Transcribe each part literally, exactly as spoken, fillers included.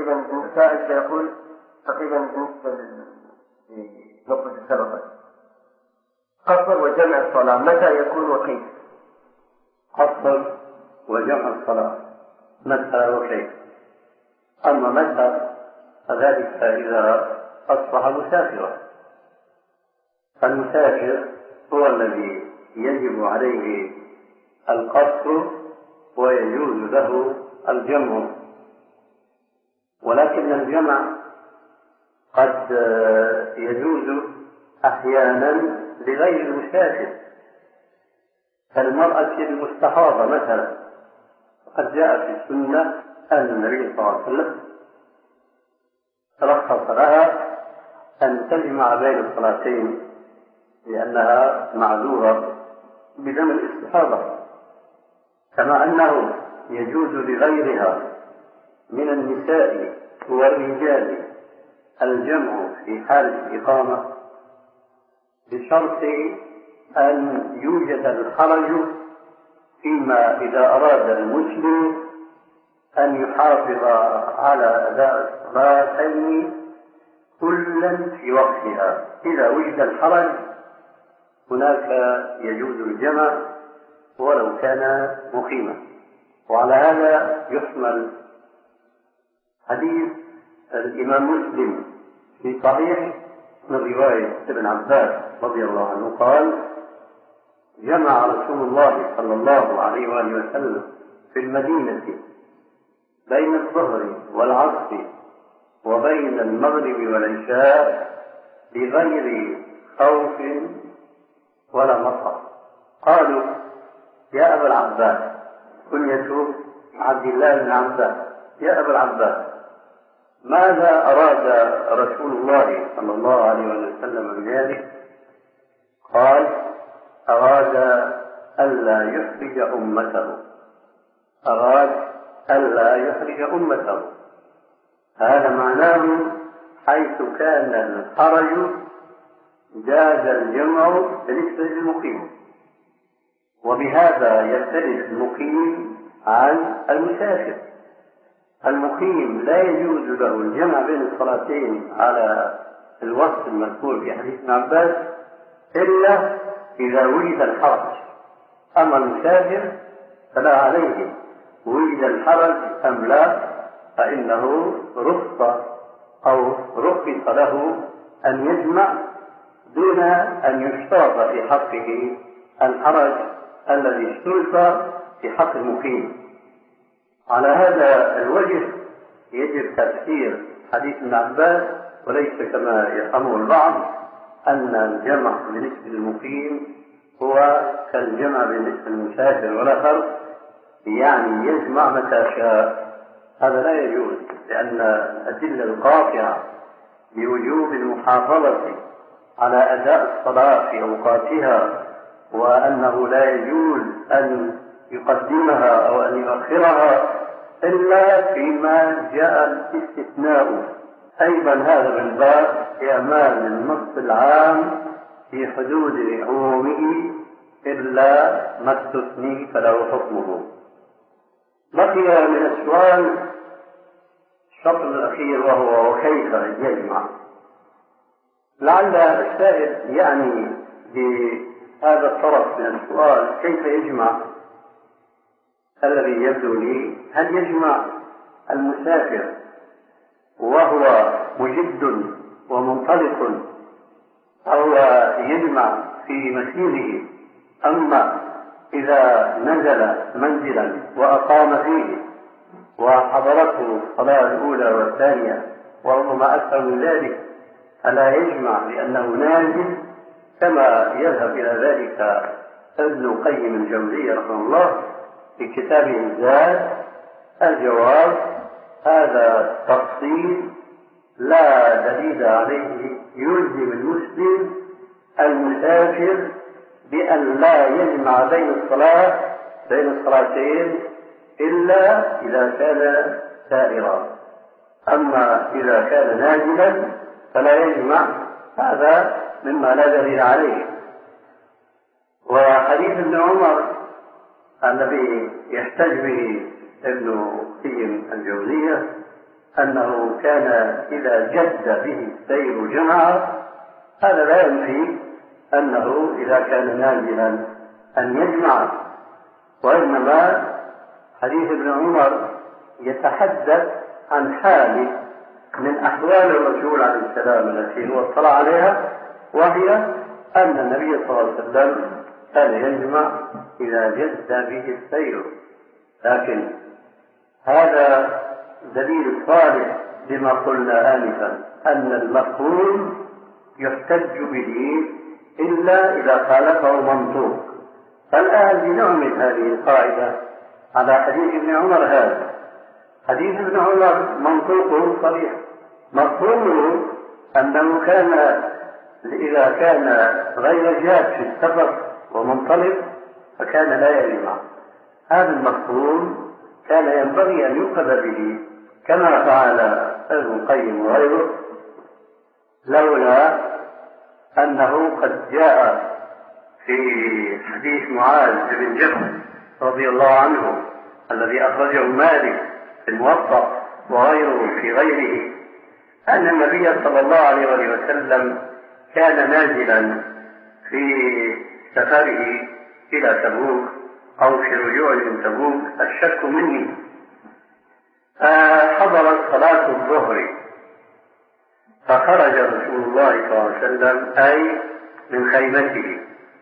تقريبا السائل سيقول تقريبا بالنسبة لنقطة السبب قصر وجمع الصلاة متى يكون وكيف؟ قصر وجمع الصلاة متى وكيف؟ أما متى فذلك إذا أصبح مسافرا، فالمسافر هو الذي يجب عليه القصر ويجوز له الجمع، ولكن الجمع قد يجوز أحيانا لغير المسافر كالمرأة المستحاضة مثلا، قد جاء في السنة أن النبي صلى الله عليه وسلم رخص لها أن تجمع بين الصلاتين لأنها معذورة بدم الاستحاضة، كما أنه يجوز لغيرها من النساء والرجال الجمع في حال الإقامة بشرط أن يوجد الحرج فيما إذا أراد المسلم أن يحافظ على أداء الصلاتين كلا في وقتها. إذا وجد الحرج هناك يجوز الجمع ولو كان مقيما. وعلى هذا يحمل حديث الإمام مسلم في صحيح من رواية ابن عباس رضي الله عنه قال: جمع رسول الله صلى الله عليه وآله وسلم في المدينة بين الظهر والعصر وبين المغرب والعشاء بغير خوف ولا مطر. قالوا: يا أبا العباس، كنية عبد الله بن عباس، يا أبا العباس، ماذا أراد رسول الله صلى الله عليه وسلم بذلك؟ قال: أراد ألا يحرج أمته، أراد ألا يحرج أمته. هذا معناه حيث كان الحرج جاز الجمع بالنسبة للمقيم، وبهذا يختلف المقيم عن المسافر. المقيم لا يجوز له الجمع بين الصلاتين على الوصف المذكور في حديث ابن عباس إلا إذا وجد الحرج، أما المسافر فلا عليه وجد الحرج أم لا، فإنه رخص أو رخص له أن يجمع دون أن يشترط في حقه الحرج الذي اشترط في حق المقيم. على هذا الوجه يجب تفسير حديث ابن عباس، وليس كما يفهمه البعض أن الجمع بالنسبة للمقيم هو كالجمع بالنسبة للمسافر ولا فرق، يعني يجمع متى شاء. هذا لا يجوز، لأن الأدلة القاطعة بوجوب المحافظة على أداء الصلاة في أوقاتها وأنه لا يجوز أن يقدمها أو أن يؤخرها إلا فيما جاء الاستثناء. أيضا هذا من باب إعمال النص العام في حدود عمومه إلا ما استثني فله حكمه. بقي من السؤال الشطر الأخير وهو وكيف يجمع. لعل السائل يعني بهذا الطرف من السؤال كيف يجمع. الذي يبدو لي هل يجمع المسافر وهو مجد ومنطلق، أو يجمع في مسيره؟ أما إذا نزل منزلا وأقام فيه وحضرته الصلاة الأولى والثانية وربما أكثر من ذلك فلا يجمع لأنه نازل، كما يذهب إلى ذلك ابن القيم الجوزية رحمه الله في كتابه الزاد. الجواب: هذا تفصيل لا دليل عليه يلزم المسلم المسافر بأن لا يجمع بين الصلاة بين الصلاتين إلا إذا كان سائرا. أما إذا كان نازلا فلا يجمع، هذا مما لا دليل عليه. وحديث ابن عمر الذي يحتج به ابن قيم الجوزية أنه كان إذا جد به السير جمع، هذا لا ينفي أنه إذا كان نازلا أن يجمع، وإنما حديث ابن عمر يتحدث عن حال من أحوال الرسول عليه السلام التي هو اطلع عليها، وهي أن النبي صلى الله عليه وسلم كان يجمع إذا جد به السير. لكن هذا دليل صالح لما قلنا آنفا، أن المفهوم يحتج به إلا إذا خالفه منطوق. فالآن لنعمل هذه القاعدة على حديث ابن عمر هذا. حديث ابن عمر منطوقه صريح، مفهومه أنه كان إذا كان غير جاد في السفر ومنطلق فكان لا يجمع. هذا المفهوم كان ينبغي أن يؤخذ به كما فعل ابن القيم وغيره، لولا أنه قد جاء في حديث معاذ بن جبل رضي الله عنه الذي أخرجه مالك في الموطأ وغيره في غيره، أن النبي صلى الله عليه وسلم كان نازلا في سفره إلى تبوك أو في رجوعه من تبوك، الشك مني، حضرت صلاة الظهر فخرج رسول الله صلى الله عليه وسلم أي من خيمته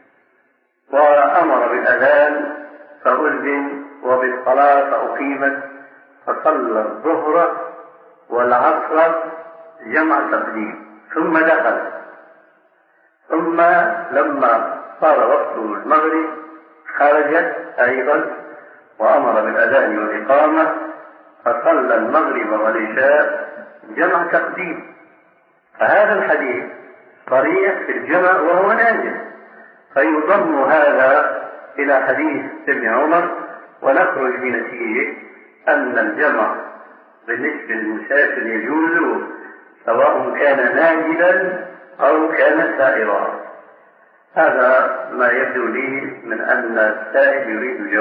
وأمر بالأذان فأذن وبالصلاة فأقيمت، فصلى الظهر والعصر جمع تقديم ثم دخل، ثم لما صار وقت المغرب خرجت أيضا وأمر بالأذان والإقامة فصلى المغرب والعشاء جمع تقديم. فهذا الحديث صريح في الجمع وهو نازل، فيضم هذا إلى حديث ابن عمر، ونخرج بنتيجة أن الجمع بالنسبة للمسافر يجوز سواء كان نازلا أو كان سائرا. هذا ما يبدو لي من أن السائل يريد الجواب.